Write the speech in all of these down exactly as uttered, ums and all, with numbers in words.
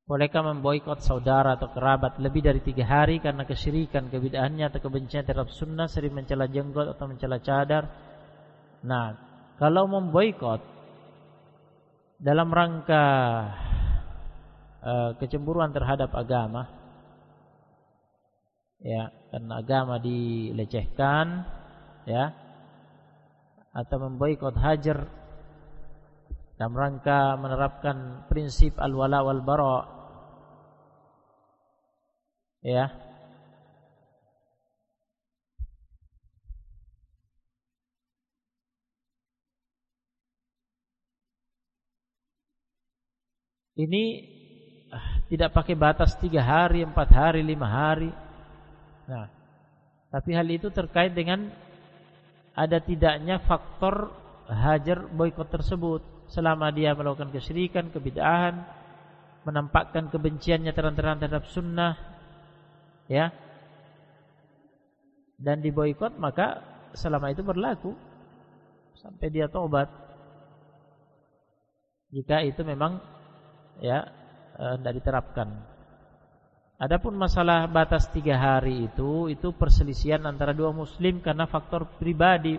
Bolehkah memboikot saudara atau kerabat lebih dari tiga hari karena kesyirikan, kebid'ahannya atau kebencian terhadap sunnah, sering mencela jenggot atau mencela cadar? Nah, kalau memboikot dalam rangka uh, kecemburuan terhadap agama, ya, karena agama dilecehkan, ya, atau memboikot hajar dalam rangka menerapkan prinsip al-wala wal bara, ya, ini ah, tidak pakai batas tiga hari, empat hari, lima hari. Nah, tapi hal itu terkait dengan ada tidaknya faktor hajar boikot tersebut. Selama dia melakukan kesyirikan, kebid'ahan, menampakkan kebenciannya terang-terangan terhadap sunnah, ya, dan diboikot, maka selama itu berlaku sampai dia taubat. Jika itu memang, ya, tidak diterapkan. Adapun masalah batas tiga hari itu, itu perselisihan antara dua muslim karena faktor pribadi.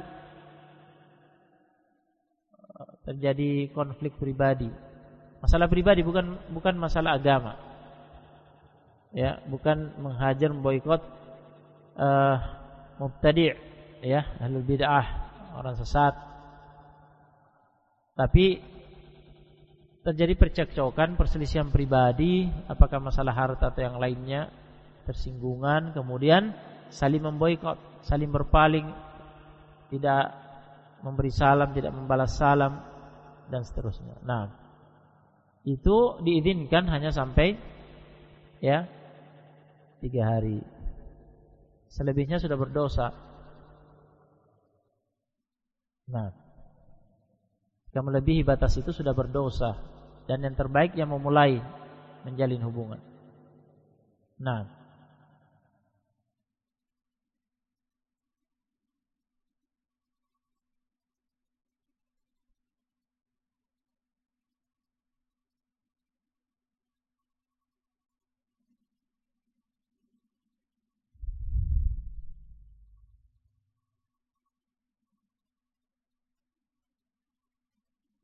Terjadi konflik pribadi, masalah pribadi, bukan bukan masalah agama, ya, bukan menghajar, memboikot uh, mubtadi', ya, ahlul bid'ah, orang sesat, tapi terjadi percekcokan, perselisihan pribadi, apakah masalah harta atau yang lainnya, tersinggungan, kemudian saling memboikot, saling berpaling, tidak memberi salam, tidak membalas salam, dan seterusnya. Nah, itu diizinkan hanya sampai, ya, tiga hari. Selebihnya sudah berdosa. Nah, jika melebihi batas itu sudah berdosa, dan yang terbaik yang memulai menjalin hubungan. Nah,